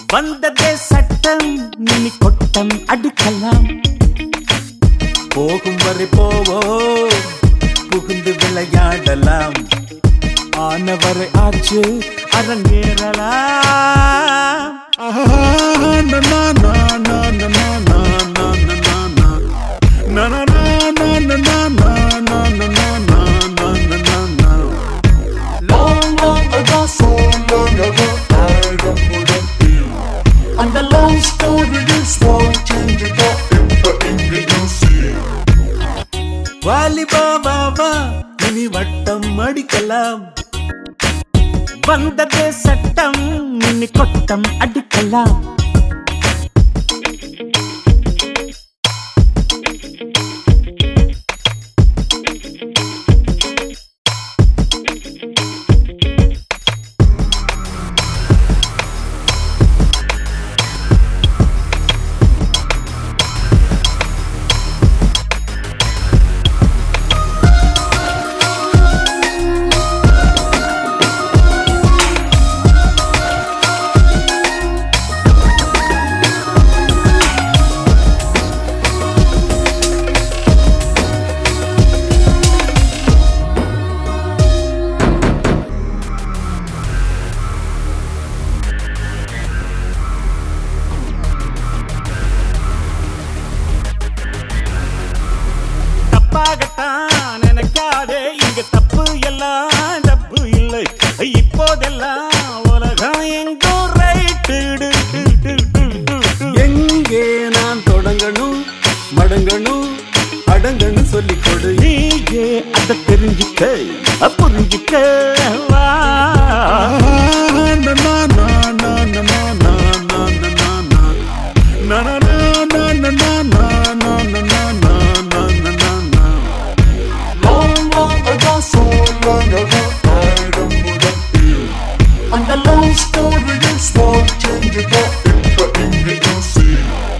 வந்ததே சட்டம் இனி கொட்டம் அடிக்கலாம். போகும் வரை போவோம் புகுந்து விளையாடலாம். ஆனவரை ஆச்சு அரங்கேறலாம். Long, long ago, so long ago, I wouldn't be. And the long story is watching the in the sea. வாலிபா Baba இனி வட்டம் அடிக்கலாம். வந்ததே சட்டம் இனி கொட்டம் அடிக்கலாம். தப்பாகத்தான் நினைக்காதே, இங்க தப்பு எல்லாம் தப்பு இல்லை. இப்போதெல்லாம் உலகம் எங்கோ ரைட்டு. எங்கே நான் தொடங்கணும் மடங்கணும் அடங்கணும் சொல்லிக் கொடு. நீயே அதை தெரிஞ்சுக்க புரிஞ்சுக்க வா. Long, long ago, so long ago, I wouldn't be. And the long story is watching the in the sea.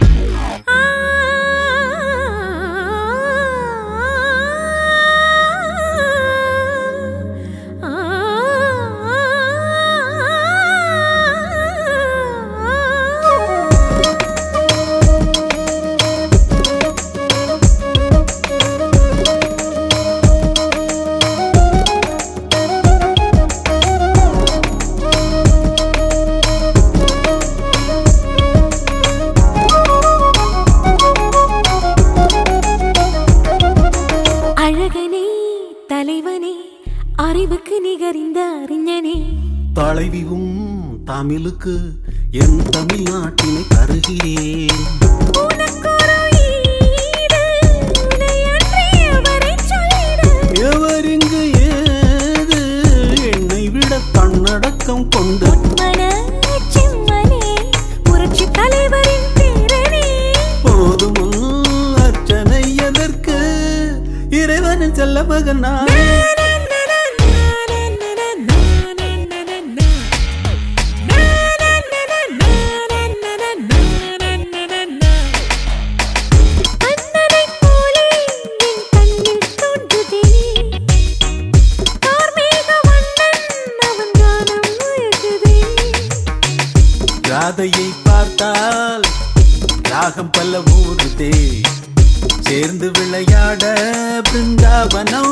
அழகனே தலைவனே அறிவுக்கு நிகரிந்த அறிஞனே. தலைவியும் தமிழுக்கு என் தமிழ்நாட்டினை தருகிறேன். எவரிங்கு ஏது என்னை விட தன்னடக்கம் கொண்டு புரட்சி தலைவரின் பேரனே. போதுமும் அர்ச்சனை எதற்கு இறைவனின் செல்ல மகன் நான். ராதையை பார்த்தால் ராகம் பல ஊருதே. சேர்ந்து விளையாட பிருந்தாவனம்.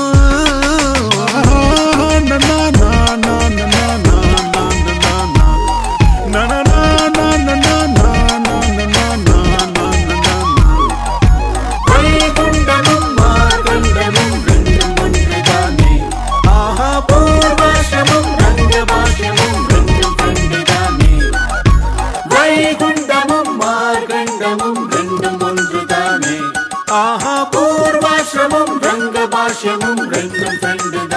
வைகுண்டமும் மார்கண்டமும் ரெண்டும் ஒன்றுதானே. ஆஹா பூர்வாசிரமும் ரங்கபாஷ்யமும் ரெண்டும் ரெண்டுதானே. வைகுண்டமும் மார்கண்டமும் ரெண்டும் ஒன்றுதானே. ஆஹா பூர்வாசிரமும் ரங்கபாஷ்யமும் ரெண்டும் ரெண்டுதானே.